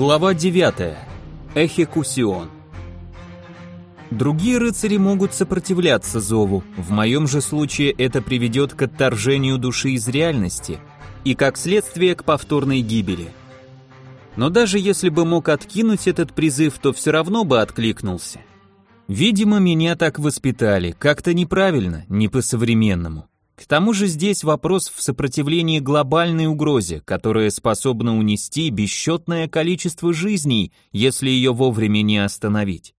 Глава 9. Эхекусион. Другие рыцари могут сопротивляться зову, в моем же случае это приведет к отторжению души из реальности и, как следствие, к повторной гибели. Но даже если бы мог откинуть этот призыв, то все равно бы откликнулся. Видимо, меня так воспитали, как-то неправильно, не по-современному. К тому же здесь вопрос в сопротивлении глобальной угрозе, которая способна унести бесчетное количество жизней, если ее вовремя не остановить.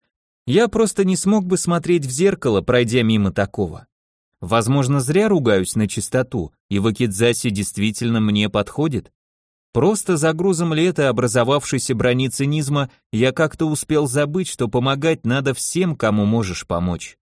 Я просто не смог бы смотреть в зеркало, пройдя мимо такого. Возможно, зря ругаюсь на чистоту, и Вакидзаси действительно мне подходит. Просто за грузом лета образовавшейся брони цинизма я как-то успел забыть, что помогать надо всем, кому можешь помочь.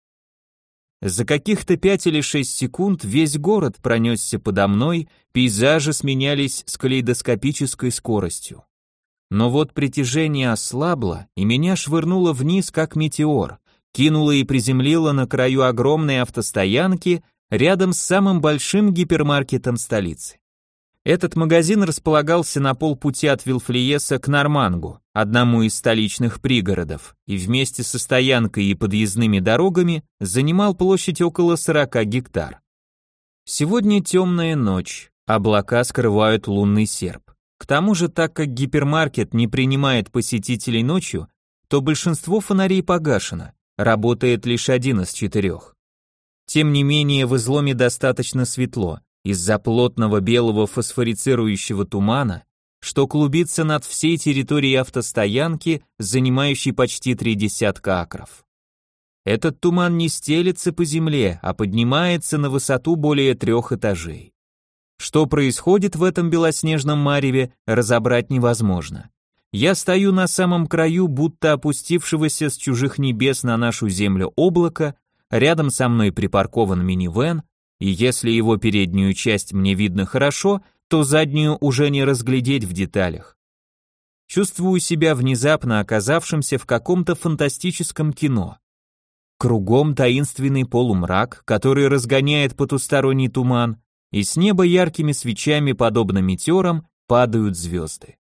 За каких-то 5 или 6 секунд весь город пронесся подо мной, пейзажи сменялись с калейдоскопической скоростью. Но вот притяжение ослабло, и меня швырнуло вниз, как метеор, кинуло и приземлило на краю огромной автостоянки рядом с самым большим гипермаркетом столицы. Этот магазин располагался на полпути от Вилфлиеса к Нормангу, одному из столичных пригородов, и вместе со стоянкой и подъездными дорогами занимал площадь около 40 гектар. Сегодня темная ночь, облака скрывают лунный серп. К тому же, так как гипермаркет не принимает посетителей ночью, то большинство фонарей погашено, работает лишь 1 из 4. Тем не менее, в изломе достаточно светло, из-за плотного белого фосфорицирующего тумана, что клубится над всей территорией автостоянки, занимающей почти 30 акров. Этот туман не стелется по земле, а поднимается на высоту более 3 этажей. Что происходит в этом белоснежном мареве, разобрать невозможно. Я стою на самом краю, будто опустившегося с чужих небес на нашу землю облака, рядом со мной припаркован минивэн, и если его переднюю часть мне видно хорошо, то заднюю уже не разглядеть в деталях. Чувствую себя внезапно оказавшимся в каком-то фантастическом кино. Кругом таинственный полумрак, который разгоняет потусторонний туман, и с неба яркими свечами, подобно метеорам, падают звезды.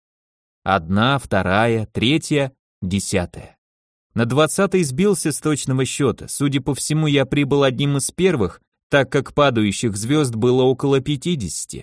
1, 2, 3, 10. На 20-й сбился с точного счета, судя по всему, я прибыл одним из первых, так как падающих звезд было около 50.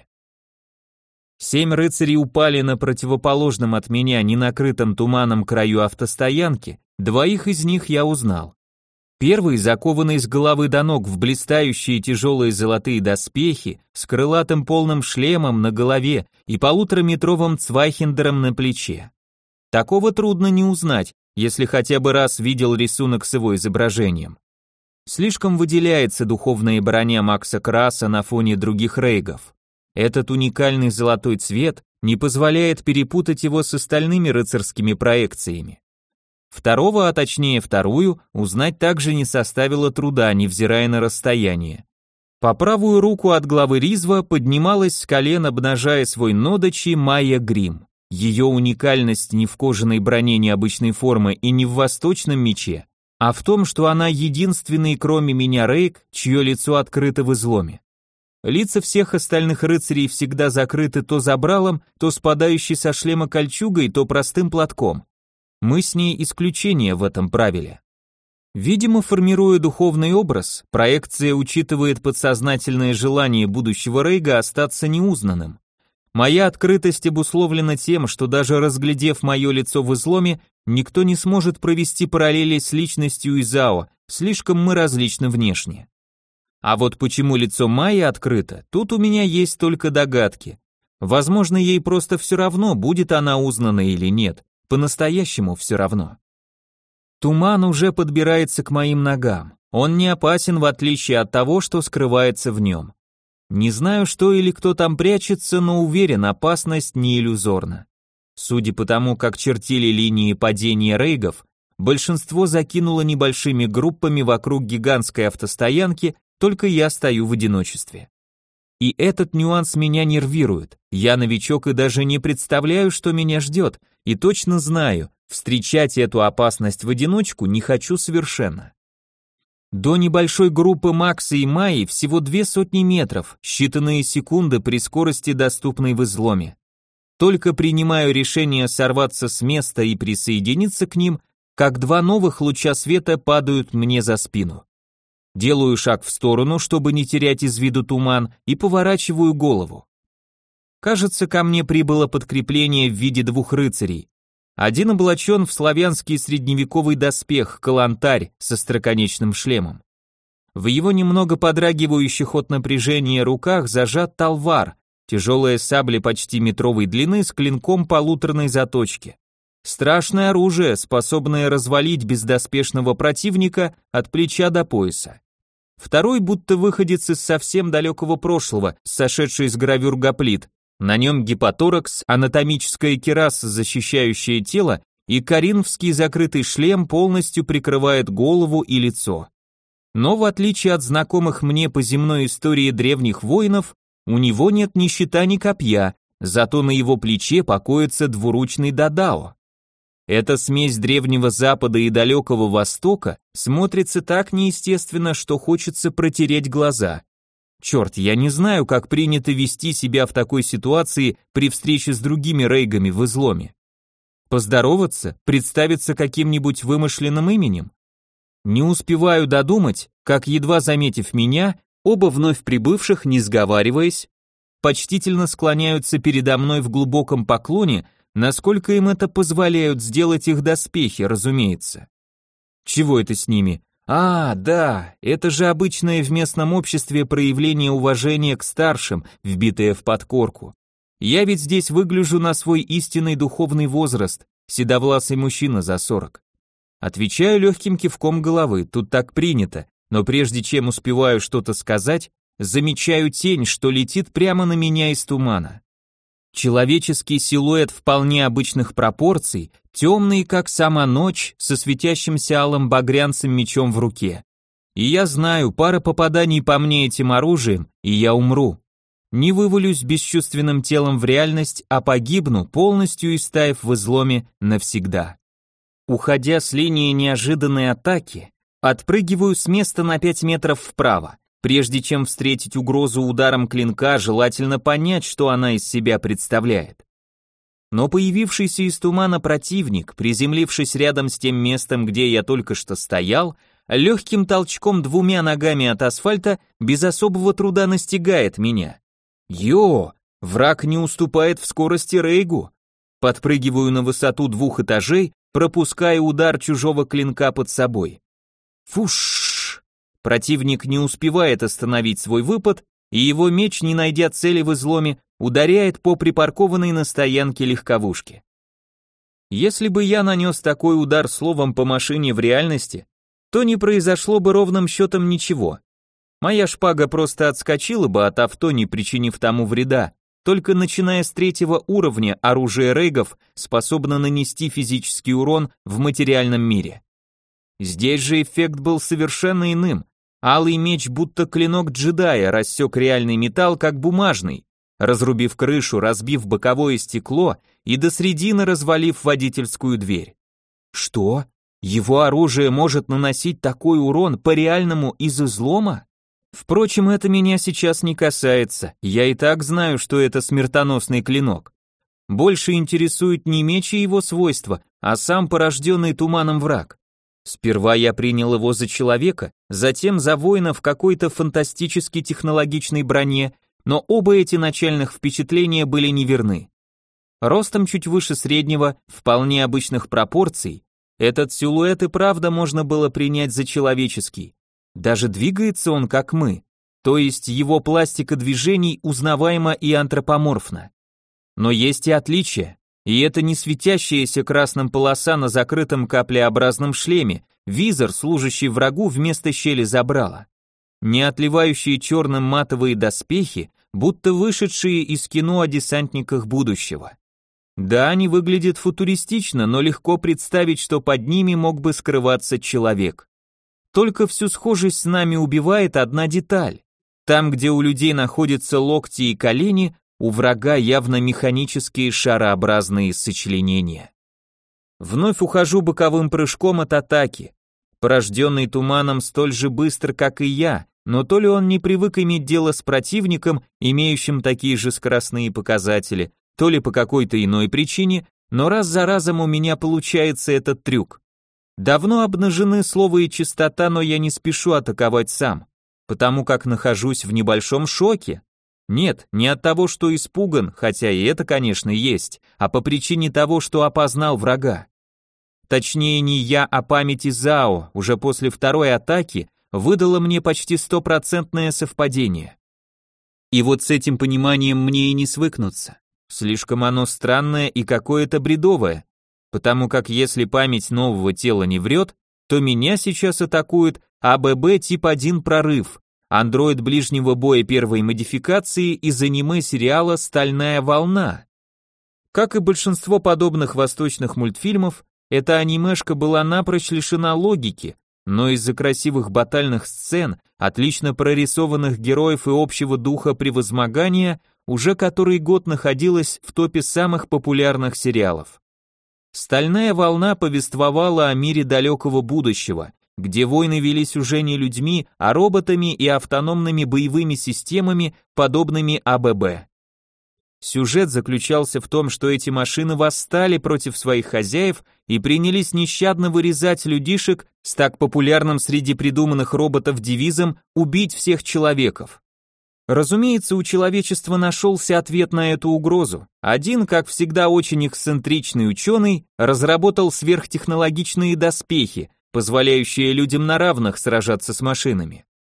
7 рыцарей упали на противоположном от меня ненакрытом туманом краю автостоянки, 2 из них я узнал. Первый, закованный с головы до ног в блистающие тяжелые золотые доспехи, с крылатым полным шлемом на голове и 1,5-метровым цвайхендером на плече. Такого трудно не узнать, если хотя бы раз видел рисунок с его изображением. Слишком выделяется духовная броня Макса Краса на фоне других рейгов. Этот уникальный золотой цвет не позволяет перепутать его с остальными рыцарскими проекциями. Второго, а точнее вторую, узнать также не составило труда, невзирая на расстояние. По правую руку от главы Ризва поднималась с колен, обнажая свой нодачи, Майя Грим. Ее уникальность не в кожаной броне необычной формы и не в восточном мече, а в том, что она единственный, кроме меня, рейг, чье лицо открыто в изломе. Лица всех остальных рыцарей всегда закрыты то забралом, то спадающей со шлема кольчугой, то простым платком. Мы с ней исключение в этом правиле. Видимо, формируя духовный образ, проекция учитывает подсознательное желание будущего рейга остаться неузнанным. Моя открытость обусловлена тем, что даже разглядев мое лицо в изломе, никто не сможет провести параллели с личностью Изао, слишком мы различны внешне. А вот почему лицо Майи открыто, тут у меня есть только догадки. Возможно, ей просто все равно, будет она узнана или нет. По-настоящему все равно. Туман уже подбирается к моим ногам. Он не опасен, в отличие от того, что скрывается в нем. Не знаю, что или кто там прячется, но уверен, опасность не иллюзорна. Судя по тому, как чертили линии падения рейгов, большинство закинуло небольшими группами вокруг гигантской автостоянки, только я стою в одиночестве. И этот нюанс меня нервирует. Я новичок и даже не представляю, что меня ждет, и точно знаю, встречать эту опасность в одиночку не хочу совершенно. До небольшой группы Макса и Майи всего 200 метров, считанные секунды при скорости, доступной в изломе. Только принимаю решение сорваться с места и присоединиться к ним, как два новых луча света падают мне за спину. Делаю шаг в сторону, чтобы не терять из виду туман, и поворачиваю голову. Кажется, ко мне прибыло подкрепление в виде двух рыцарей. Один облачен в славянский средневековый доспех, калантарь со остроконечным шлемом. В его немного подрагивающих от напряжения руках зажат талвар, тяжелая сабля почти метровой длины с клинком полуторной заточки. Страшное оружие, способное развалить бездоспешного противника от плеча до пояса. Второй будто выходец из совсем далекого прошлого, сошедший с гравюр гоплит. На нем гипоторакс, анатомическая кираса, защищающая тело, и коринфский закрытый шлем полностью прикрывает голову и лицо. Но в отличие от знакомых мне по земной истории древних воинов, у него нет ни щита, ни копья, зато на его плече покоится двуручный дадао. Эта смесь Древнего Запада и Далекого Востока смотрится так неестественно, что хочется протереть глаза. Черт, я не знаю, как принято вести себя в такой ситуации при встрече с другими рейгами в изломе. Поздороваться, представиться каким-нибудь вымышленным именем? Не успеваю додумать, как, едва заметив меня, оба вновь прибывших, не сговариваясь, почтительно склоняются передо мной в глубоком поклоне, насколько им это позволяют сделать их доспехи, разумеется. Чего это с ними? Да, это же обычное в местном обществе проявление уважения к старшим, вбитое в подкорку. Я ведь здесь выгляжу на свой истинный духовный возраст, седовласый мужчина за 40. Отвечаю легким кивком головы, тут так принято, но прежде чем успеваю что-то сказать, замечаю тень, что летит прямо на меня из тумана. Человеческий силуэт вполне обычных пропорций, темный, как сама ночь, со светящимся алым багрянцем мечом в руке. И я знаю, пара попаданий по мне этим оружием, и я умру. Не вывалюсь бесчувственным телом в реальность, а погибну, полностью истаив в изломе навсегда. Уходя с линии неожиданной атаки, отпрыгиваю с места на 5 метров вправо. Прежде чем встретить угрозу ударом клинка, желательно понять, что она из себя представляет. Но появившийся из тумана противник, приземлившись рядом с тем местом, где я только что стоял, легким толчком двумя ногами от асфальта без особого труда настигает меня. Враг не уступает в скорости рейгу. Подпрыгиваю на высоту 2 этажей, пропуская удар чужого клинка под собой. Фуш! Противник не успевает остановить свой выпад, и его меч, не найдя цели в изломе, ударяет по припаркованной на стоянке легковушке. Если бы я нанес такой удар словом по машине в реальности, то не произошло бы ровным счетом ничего. Моя шпага просто отскочила бы от авто, не причинив тому вреда. Только начиная с 3-го уровня оружие рейгов способно нанести физический урон в материальном мире. Здесь же эффект был совершенно иным. Алый меч, будто клинок джедая, рассек реальный металл, как бумажный, разрубив крышу, разбив боковое стекло и до средины развалив водительскую дверь. Что? Его оружие может наносить такой урон по реальному из излома? Впрочем, это меня сейчас не касается, я и так знаю, что это смертоносный клинок. Больше интересует не меч и его свойства, а сам порожденный туманом враг. Сперва я принял его за человека, затем за воина в какой-то фантастически технологичной броне, но оба эти начальных впечатления были неверны. Ростом чуть выше среднего, вполне обычных пропорций, этот силуэт и правда можно было принять за человеческий. Даже двигается он как мы, то есть его пластика движений узнаваема и антропоморфна. Но есть и отличия. И это не светящаяся красным полоса на закрытом каплеобразном шлеме, визор, служащий врагу вместо щели забрала. Не отливающие черным матовые доспехи, будто вышедшие из кино о десантниках будущего. Да, они выглядят футуристично, но легко представить, что под ними мог бы скрываться человек. Только всю схожесть с нами убивает одна деталь. Там, где у людей находятся локти и колени, у врага явно механические шарообразные сочленения. Вновь ухожу боковым прыжком от атаки. Порожденный туманом столь же быстр, как и я, но то ли он не привык иметь дело с противником, имеющим такие же скоростные показатели, то ли по какой-то иной причине, но раз за разом у меня получается этот трюк. Давно обнажены слово и чистота, но я не спешу атаковать сам, потому как нахожусь в небольшом шоке. Нет, не от того, что испуган, хотя и это, конечно, есть, а по причине того, что опознал врага. Точнее, не я, а память Зао уже после второй атаки выдала мне почти стопроцентное совпадение. И вот с этим пониманием мне и не свыкнуться. Слишком оно странное и какое-то бредовое, потому как если память нового тела не врет, то меня сейчас атакует АББ тип 1 прорыв, андроид ближнего боя первой модификации из аниме-сериала «Стальная волна». Как и большинство подобных восточных мультфильмов, эта анимешка была напрочь лишена логики, но из-за красивых батальных сцен, отлично прорисованных героев и общего духа превозмогания, уже который год находилась в топе самых популярных сериалов. «Стальная волна» повествовала о мире далекого будущего, где войны велись уже не людьми, а роботами и автономными боевыми системами, подобными АББ. Сюжет заключался в том, что эти машины восстали против своих хозяев и принялись нещадно вырезать людишек с так популярным среди придуманных роботов девизом «убить всех человеков». Разумеется, у человечества нашелся ответ на эту угрозу. Один, как всегда, очень эксцентричный ученый разработал сверхтехнологичные доспехи, позволяющие людям на равных сражаться с машинами.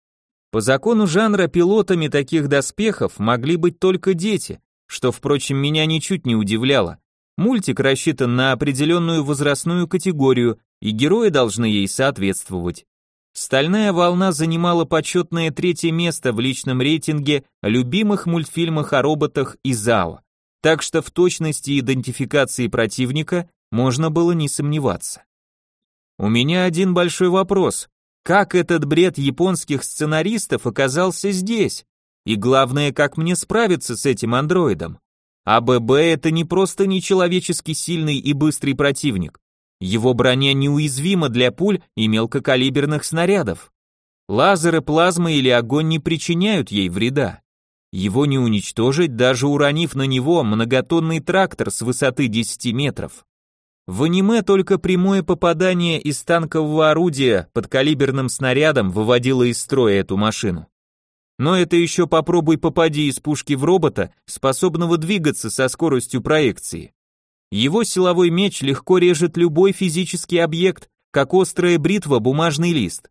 По закону жанра пилотами таких доспехов могли быть только дети, что, впрочем, меня ничуть не удивляло. Мультик рассчитан на определенную возрастную категорию, и герои должны ей соответствовать. «Стальная волна» занимала почетное 3-е место в личном рейтинге любимых мультфильмах о роботах Зао, так что в точности идентификации противника можно было не сомневаться. У меня один большой вопрос: как этот бред японских сценаристов оказался здесь? И главное, как мне справиться с этим андроидом? АББ — это не просто нечеловечески сильный и быстрый противник. Его броня неуязвима для пуль и мелкокалиберных снарядов. Лазеры, плазма или огонь не причиняют ей вреда. Его не уничтожить, даже уронив на него многотонный трактор с высоты 10 метров. В аниме только прямое попадание из танкового орудия подкалиберным снарядом выводило из строя эту машину. Но это еще попробуй попади из пушки в робота, способного двигаться со скоростью проекции. Его силовой меч легко режет любой физический объект, как острая бритва бумажный лист.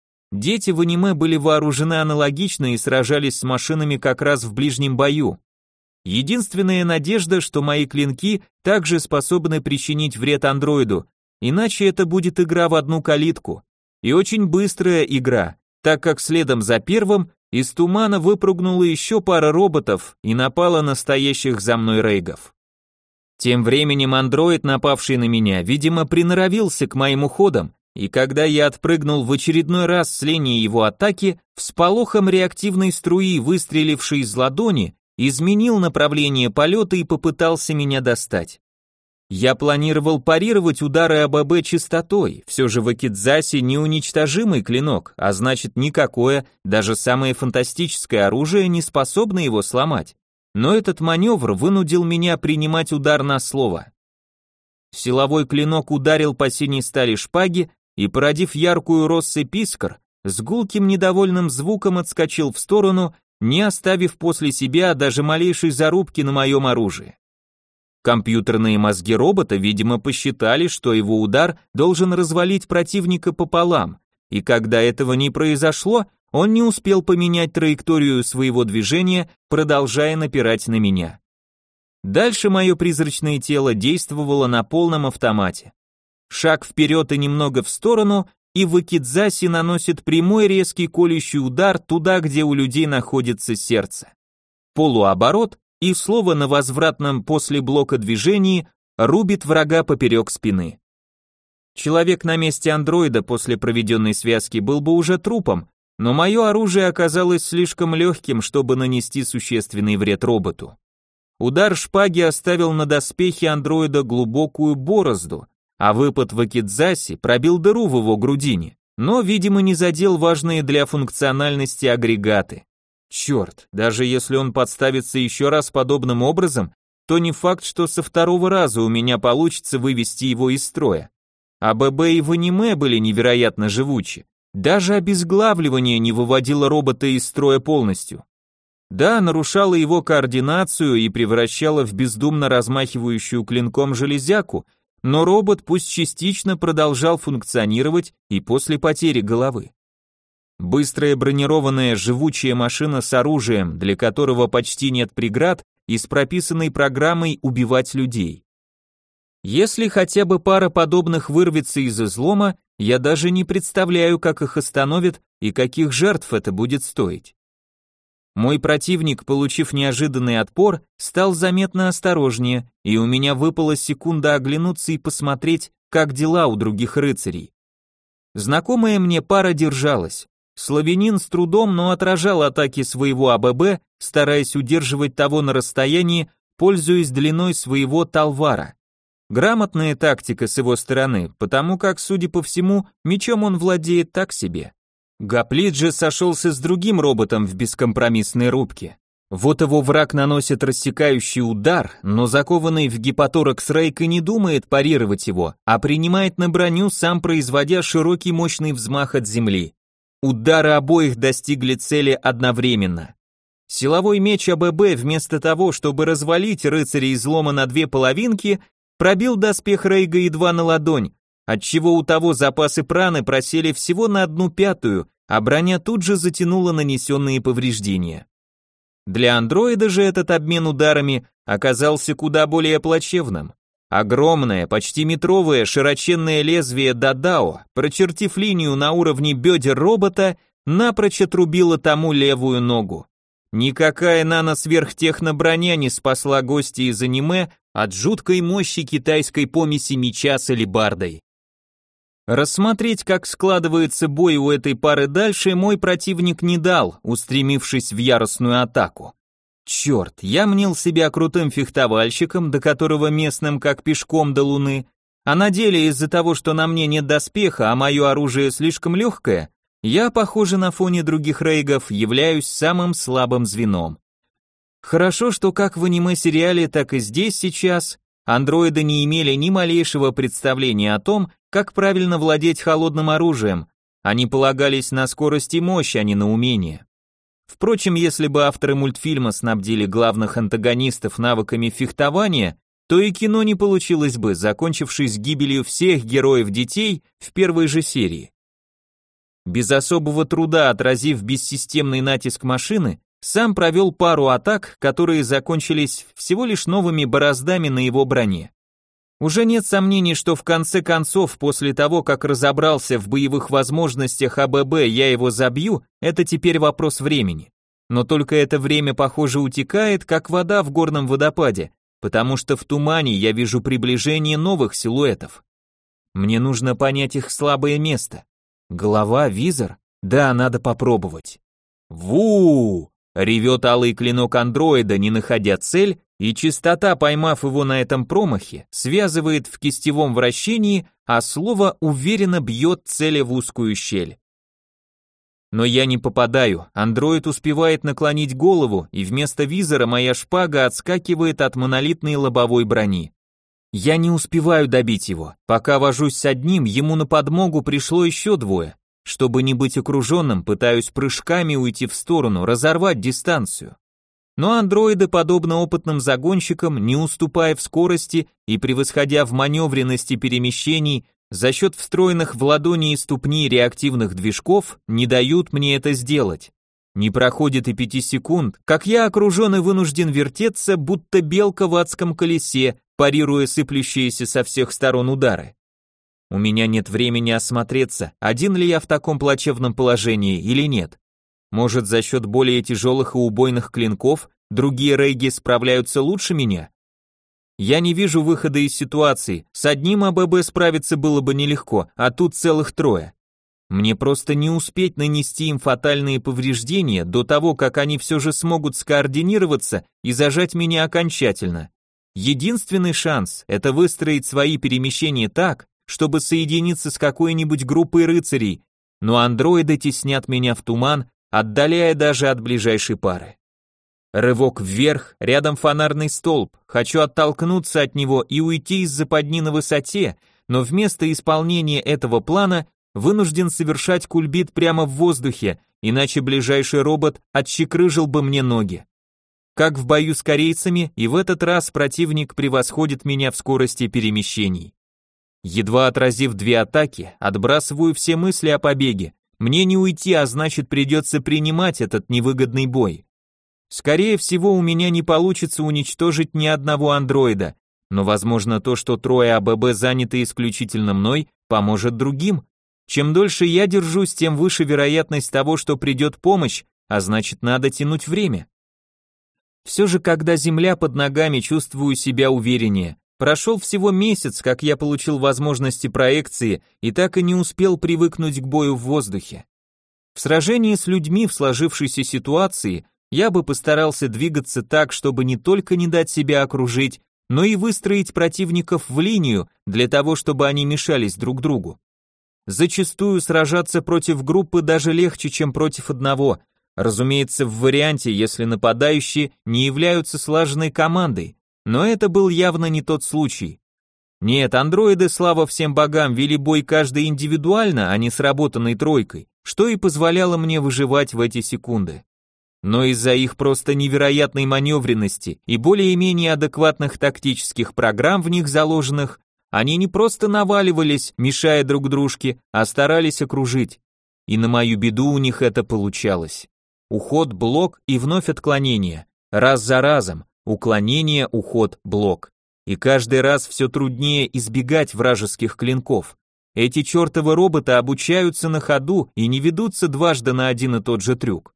Дети в аниме были вооружены аналогично и сражались с машинами как раз в ближнем бою. Единственная надежда, что мои клинки также способны причинить вред андроиду, иначе это будет игра в одну калитку. И очень быстрая игра, так как следом за первым из тумана выпрыгнула еще пара роботов и напала на стоящих за мной рейгов. Тем временем андроид, напавший на меня, видимо, приноровился к моим уходам, и когда я отпрыгнул в очередной раз с линии его атаки, всполохом реактивной струи, выстрелившей из ладони, изменил направление полета и попытался меня достать. Я планировал парировать удары АББ чистотой, все же в Акидзасе неуничтожимый клинок, а значит никакое, даже самое фантастическое оружие не способно его сломать. Но этот маневр вынудил меня принимать удар на слово. Силовой клинок ударил по синей стали шпаги и, породив яркую россыпь искр, с гулким недовольным звуком отскочил в сторону, не оставив после себя даже малейшей зарубки на моем оружии. Компьютерные мозги робота, видимо, посчитали, что его удар должен развалить противника пополам, и когда этого не произошло, он не успел поменять траекторию своего движения, продолжая напирать на меня. Дальше мое призрачное тело действовало на полном автомате. Шаг вперед и немного в сторону, и в Акидзасе наносит прямой резкий колющий удар туда, где у людей находится сердце. Полуоборот, и слово на возвратном после блока движении рубит врага поперек спины. Человек на месте андроида после проведенной связки был бы уже трупом, но мое оружие оказалось слишком легким, чтобы нанести существенный вред роботу. Удар шпаги оставил на доспехе андроида глубокую борозду, а выпад в Акидзасе пробил дыру в его грудине, но, видимо, не задел важные для функциональности агрегаты. Черт, даже если он подставится еще раз подобным образом, то не факт, что со второго раза у меня получится вывести его из строя. А ББ и в аниме были невероятно живучи. Даже обезглавливание не выводило робота из строя полностью. Да, нарушало его координацию и превращало в бездумно размахивающую клинком железяку, но робот пусть частично продолжал функционировать и после потери головы. Быстрая бронированная живучая машина с оружием, для которого почти нет преград, и с прописанной программой убивать людей. Если хотя бы пара подобных вырвется из излома, я даже не представляю, как их остановят и каких жертв это будет стоить. Мой противник, получив неожиданный отпор, стал заметно осторожнее, и у меня выпала секунда оглянуться и посмотреть, как дела у других рыцарей. Знакомая мне пара держалась. Славянин с трудом, но отражал атаки своего АББ, стараясь удерживать того на расстоянии, пользуясь длиной своего талвара. Грамотная тактика с его стороны, потому как, судя по всему, мечом он владеет так себе. Гоплит же сошелся с другим роботом в бескомпромиссной рубке. Вот его враг наносит рассекающий удар, но закованный в гипоторакс Рейк и не думает парировать его, а принимает на броню, сам производя широкий мощный взмах от земли. Удары обоих достигли цели одновременно. Силовой меч АББ вместо того, чтобы развалить рыцаря излома на две половинки, пробил доспех Рейга едва на ладонь, отчего у того запасы праны просели всего на 1/5, а броня тут же затянула нанесенные повреждения. Для андроида же этот обмен ударами оказался куда более плачевным. Огромное, почти метровое широченное лезвие Дадао, прочертив линию на уровне бедер робота, напрочь отрубило тому левую ногу. Никакая нано-сверхтехно-броня не спасла гостя из аниме от жуткой мощи китайской помеси меча с алебардой. Рассмотреть, как складывается бой у этой пары дальше, мой противник не дал, устремившись в яростную атаку. Черт, я мнил себя крутым фехтовальщиком, до которого местным как пешком до луны, а на деле из-за того, что на мне нет доспеха, а мое оружие слишком легкое, я, похоже, на фоне других рейгов, являюсь самым слабым звеном. Хорошо, что как в аниме-сериале, так и здесь сейчас андроиды не имели ни малейшего представления о том, как правильно владеть холодным оружием, они полагались на скорость и мощь, а не на умение. Впрочем, если бы авторы мультфильма снабдили главных антагонистов навыками фехтования, то и кино не получилось бы, закончившись гибелью всех героев-детей в первой же серии. Без особого труда отразив бессистемный натиск машины, сам провел пару атак, которые закончились всего лишь новыми бороздами на его броне. Уже нет сомнений, что в конце концов, после того, как разобрался в боевых возможностях АББ, я его забью, это теперь вопрос времени. Но только это время, похоже, утекает, как вода в горном водопаде, потому что в тумане я вижу приближение новых силуэтов. Мне нужно понять их слабое место. Голова, визор? Да, надо попробовать. Ву! Ревет алый клинок андроида, не находя цель, и частота, поймав его на этом промахе, связывает в кистевом вращении, а слово уверенно бьет цели в узкую щель. Но я не попадаю, андроид успевает наклонить голову, и вместо визора моя шпага отскакивает от монолитной лобовой брони. Я не успеваю добить его, пока вожусь с одним, ему на подмогу пришло еще двое. Чтобы не быть окруженным, пытаюсь прыжками уйти в сторону, разорвать дистанцию. Но андроиды, подобно опытным загонщикам, не уступая в скорости и превосходя в маневренности перемещений, за счет встроенных в ладони и ступни реактивных движков, не дают мне это сделать. Не проходит и 5 секунд, как я окружен и вынужден вертеться, будто белка в адском колесе, парируя сыплющиеся со всех сторон удары. У меня нет времени осмотреться, один ли я в таком плачевном положении или нет. Может, за счет более тяжелых и убойных клинков другие рейги справляются лучше меня? Я не вижу выхода из ситуации, с одним АББ справиться было бы нелегко, а тут целых трое. Мне просто не успеть нанести им фатальные повреждения до того, как они все же смогут скоординироваться и зажать меня окончательно. Единственный шанс – это выстроить свои перемещения так, чтобы соединиться с какой-нибудь группой рыцарей, но андроиды теснят меня в туман, отдаляя даже от ближайшей пары. Рывок вверх, рядом фонарный столб, хочу оттолкнуться от него и уйти из западни на высоте, но вместо исполнения этого плана вынужден совершать кульбит прямо в воздухе, иначе ближайший робот отщекрыжил бы мне ноги. Как в бою с корейцами, и в этот раз противник превосходит меня в скорости перемещений. Едва отразив 2 атаки, отбрасываю все мысли о побеге. Мне не уйти, а значит придется принимать этот невыгодный бой. Скорее всего, у меня не получится уничтожить ни одного андроида, но возможно то, что 3 АББ заняты исключительно мной, поможет другим. Чем дольше я держусь, тем выше вероятность того, что придет помощь, а значит надо тянуть время. Все же, когда земля под ногами, чувствую себя увереннее. Прошел всего месяц, как я получил возможности проекции и так и не успел привыкнуть к бою в воздухе. В сражении с людьми в сложившейся ситуации я бы постарался двигаться так, чтобы не только не дать себя окружить, но и выстроить противников в линию для того, чтобы они мешались друг другу. Зачастую сражаться против группы даже легче, чем против одного, разумеется, в варианте, если нападающие не являются слаженной командой, но это был явно не тот случай. Нет, андроиды, слава всем богам, вели бой каждый индивидуально, а не сработанной тройкой, что и позволяло мне выживать в эти секунды. Но из-за их просто невероятной маневренности и более-менее адекватных тактических программ в них заложенных, они не просто наваливались, мешая друг дружке, а старались окружить. И на мою беду у них это получалось. Уход, блок и вновь отклонение. Раз за разом. Уклонение, уход, блок. И каждый раз все труднее избегать вражеских клинков. Эти чертовы роботы обучаются на ходу и не ведутся дважды на один и тот же трюк.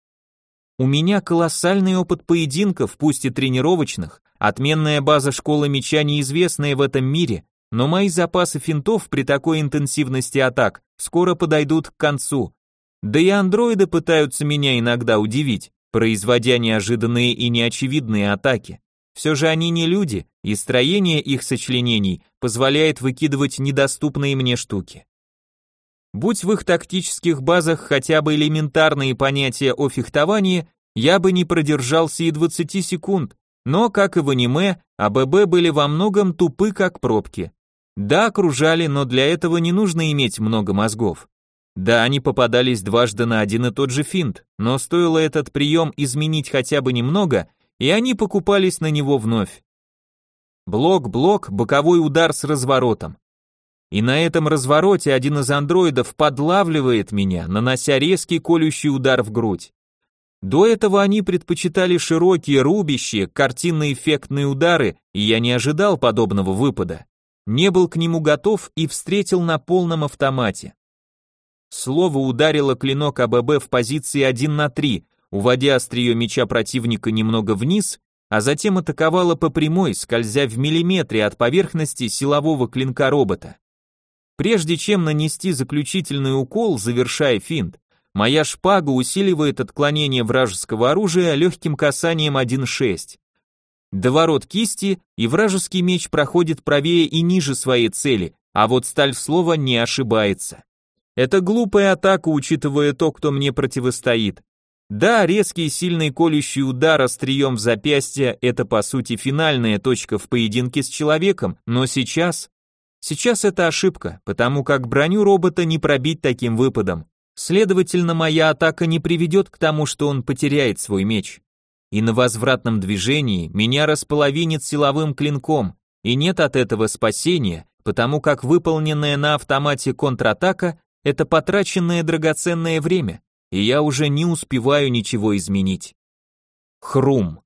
У меня колоссальный опыт поединков, пусть и тренировочных, отменная база школы меча неизвестная в этом мире, но мои запасы финтов при такой интенсивности атак скоро подойдут к концу. Да и андроиды пытаются меня иногда удивить, производя неожиданные и неочевидные атаки. Все же они не люди, и строение их сочленений позволяет выкидывать недоступные мне штуки. Будь в их тактических базах хотя бы элементарные понятия о фехтовании, я бы не продержался и 20 секунд, но, как и в аниме, АББ были во многом тупы как пробки. Да, окружали, но для этого не нужно иметь много мозгов. Да, они попадались дважды на один и тот же финт, но стоило этот прием изменить хотя бы немного, и они покупались на него вновь. Блок, боковой удар с разворотом. И на этом развороте один из андроидов подлавливает меня, нанося резкий колющий удар в грудь. До этого они предпочитали широкие, рубящие, картинно-эффектные удары, и я не ожидал подобного выпада. Не был к нему готов и встретил на полном автомате. Слово ударило клинок АББ в позиции 1 на 3, уводя острие меча противника немного вниз, а затем атаковало по прямой, скользя в миллиметре от поверхности силового клинка робота. Прежде чем нанести заключительный укол, завершая финт, моя шпага усиливает отклонение вражеского оружия легким касанием 1.6. Доворот кисти, и вражеский меч проходит правее и ниже своей цели, а вот сталь в слово не ошибается. Это глупая атака, учитывая то, кто мне противостоит. Да, резкий сильный колющий удар острием в запястье – это по сути финальная точка в поединке с человеком, но сейчас это ошибка, потому как броню робота не пробить таким выпадом. Следовательно, моя атака не приведет к тому, что он потеряет свой меч. И на возвратном движении меня располовинит силовым клинком, и нет от этого спасения, потому как выполненная на автомате контратака – это потраченное драгоценное время, и я уже не успеваю ничего изменить. Хрум.